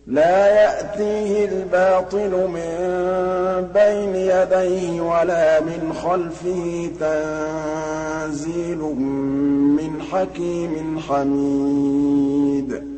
لَّا يَأْتِيهِ الْبَاطِلُ مِن بَيْنِ يَدَيْهِ وَلَا مِنْ خَلْفِهِ تَنزِيلٌ مِّنْ حَكِيمٍ حَمِيدٍ